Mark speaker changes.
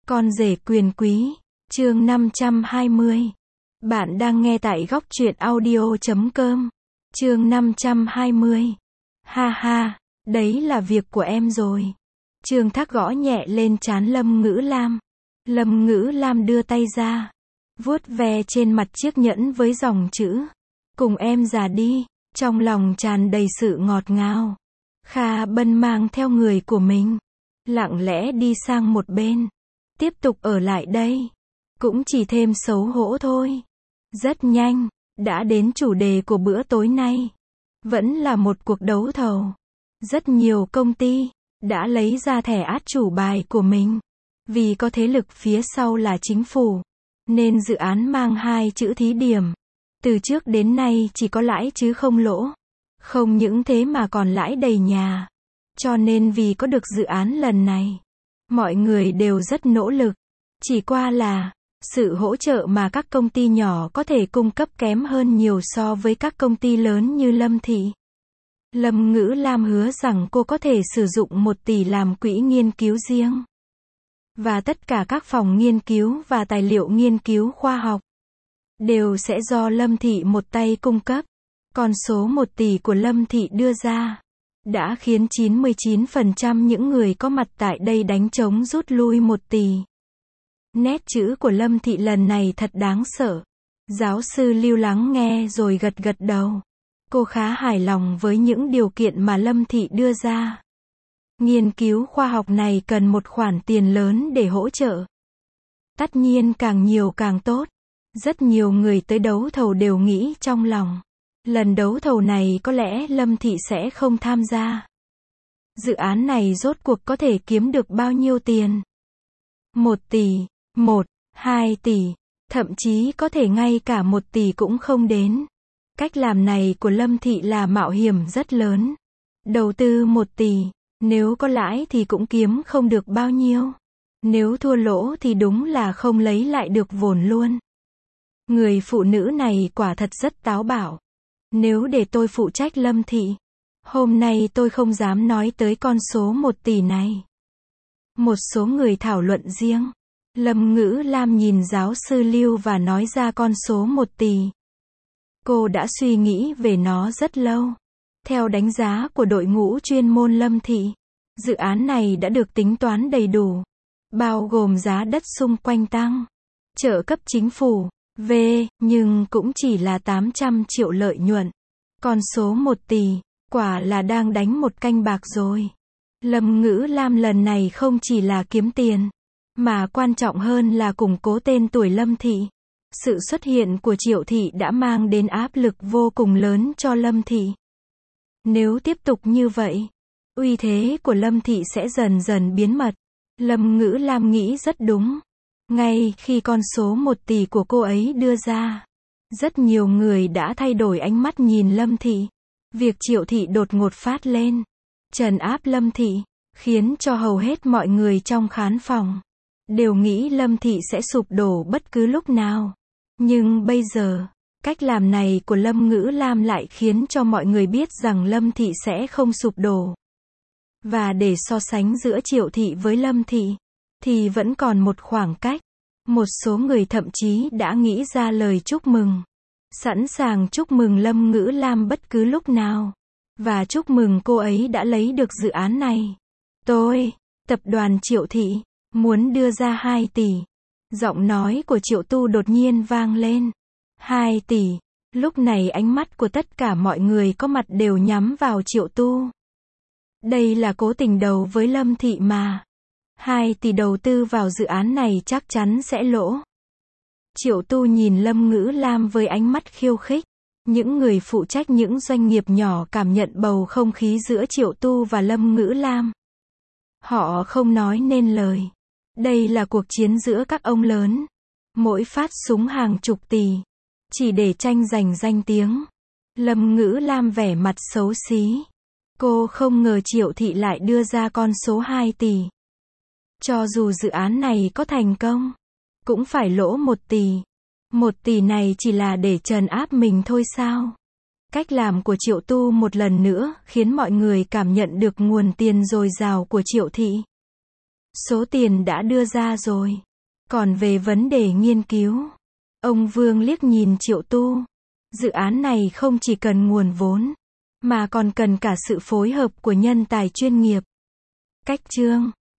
Speaker 1: Con rể quyền quý, chương 520. Bạn đang nghe tại góc truyện audio.com. Chương 520. Ha ha, đấy là việc của em rồi. Trương Thác gõ nhẹ lên trán Lâm Ngữ Lam. Lâm Ngữ Lam đưa tay ra, vuốt ve trên mặt chiếc nhẫn với dòng chữ: cùng em già đi, trong lòng tràn đầy sự ngọt ngào. Kha Bân mang theo người của mình, lặng lẽ đi sang một bên. Tiếp tục ở lại đây, cũng chỉ thêm xấu hổ thôi. Rất nhanh, đã đến chủ đề của bữa tối nay. Vẫn là một cuộc đấu thầu. Rất nhiều công ty đã lấy ra thẻ át chủ bài của mình. Vì có thế lực phía sau là chính phủ, nên dự án mang hai chữ thí điểm. Từ trước đến nay chỉ có lãi chứ không lỗ. Không những thế mà còn lãi đầy nhà. Cho nên vì có được dự án lần này, mọi người đều rất nỗ lực. Chỉ qua là, sự hỗ trợ mà các công ty nhỏ có thể cung cấp kém hơn nhiều so với các công ty lớn như Lâm Thị. Lâm Ngữ Lam hứa rằng cô có thể sử dụng 1 tỷ làm quỹ nghiên cứu riêng. Và tất cả các phòng nghiên cứu và tài liệu nghiên cứu khoa học đều sẽ do Lâm Thị một tay cung cấp. Con số 1 tỷ của Lâm Thị đưa ra đã khiến 99% những người có mặt tại đây đánh trống rút lui 1 tỷ. Nét chữ của Lâm Thị lần này thật đáng sợ. Giáo sư Lưu lắng nghe rồi gật gật đầu. Cô khá hài lòng với những điều kiện mà Lâm Thị đưa ra. Nghiên cứu khoa học này cần một khoản tiền lớn để hỗ trợ. Tất nhiên càng nhiều càng tốt. Rất nhiều người tới đấu thầu đều nghĩ trong lòng, lần đấu thầu này có lẽ Lâm Thị sẽ không tham gia. Dự án này rốt cuộc có thể kiếm được bao nhiêu tiền? 1 tỷ, 2 tỷ, thậm chí có thể ngay cả 1 tỷ cũng không đến. Cách làm này của Lâm Thị là mạo hiểm rất lớn. Đầu tư 1 tỷ, nếu có lãi thì cũng kiếm không được bao nhiêu. Nếu thua lỗ thì đúng là không lấy lại được vốn luôn. Người phụ nữ này quả thật rất táo bạo. Nếu để tôi phụ trách Lâm Thị, hôm nay tôi không dám nói tới con số 1 tỷ này. Một số người thảo luận riêng. Lâm Ngữ Lam nhìn giáo sư Lưu và nói ra con số 1 tỷ. Cô đã suy nghĩ về nó rất lâu. Theo đánh giá của đội ngũ chuyên môn Lâm Thị, dự án này đã được tính toán đầy đủ, bao gồm giá đất xung quanh tăng, trợ cấp chính phủ, nhưng cũng chỉ là 800 triệu lợi nhuận. Con số 1 tỷ, quả là đang đánh một canh bạc rồi. Lâm Ngữ Lam lần này không chỉ là kiếm tiền, mà quan trọng hơn là củng cố tên tuổi Lâm Thị. Sự xuất hiện của Triệu Thị đã mang đến áp lực vô cùng lớn cho Lâm Thị. Nếu tiếp tục như vậy, uy thế của Lâm Thị sẽ dần dần biến mất. Lâm Ngữ Lam nghĩ rất đúng. Ngay khi con số 1 tỷ của cô ấy đưa ra, rất nhiều người đã thay đổi ánh mắt nhìn Lâm Thị. Việc Triệu Thị đột ngột phát lên, trấn áp Lâm Thị, khiến cho hầu hết mọi người trong khán phòng đều nghĩ Lâm Thị sẽ sụp đổ bất cứ lúc nào. Nhưng bây giờ, cách làm này của Lâm Ngữ Lam lại khiến cho mọi người biết rằng Lâm Thị sẽ không sụp đổ. Và để so sánh giữa Triệu Thị với Lâm Thị, thì vẫn còn một khoảng cách. Một số người thậm chí đã nghĩ ra lời chúc mừng. Sẵn sàng chúc mừng Lâm Ngữ Lam bất cứ lúc nào. Và chúc mừng cô ấy đã lấy được dự án này. Tập đoàn Triệu Thị, muốn đưa ra 2 tỷ. Giọng nói của Triệu Tu đột nhiên vang lên. 2 tỷ. Lúc này ánh mắt của tất cả mọi người có mặt đều nhắm vào Triệu Tu. Đây là cố tình đầu với Lâm Thị mà. 2 tỷ đầu tư vào dự án này chắc chắn sẽ lỗ. Triệu Tu nhìn Lâm Ngữ Lam với ánh mắt khiêu khích. Những người phụ trách những doanh nghiệp nhỏ cảm nhận bầu không khí giữa Triệu Tu và Lâm Ngữ Lam. Họ không nói nên lời. Đây là cuộc chiến giữa các ông lớn. Mỗi phát súng hàng chục tỷ. Chỉ để tranh giành danh tiếng. Lâm Ngữ Lam vẻ mặt xấu xí. Cô không ngờ Triệu Thị lại đưa ra con số 2 tỷ. Cho dù dự án này có thành công, cũng phải lỗ 1 tỷ. 1 tỷ này chỉ là để trấn áp mình thôi sao? Cách làm của Triệu Tu một lần nữa khiến mọi người cảm nhận được nguồn tiền dồi dào của Triệu Thị. Số tiền đã đưa ra rồi. Còn về vấn đề nghiên cứu, ông Vương liếc nhìn Triệu Tu. Dự án này không chỉ cần nguồn vốn, mà còn cần cả sự phối hợp của nhân tài chuyên nghiệp. Cách chương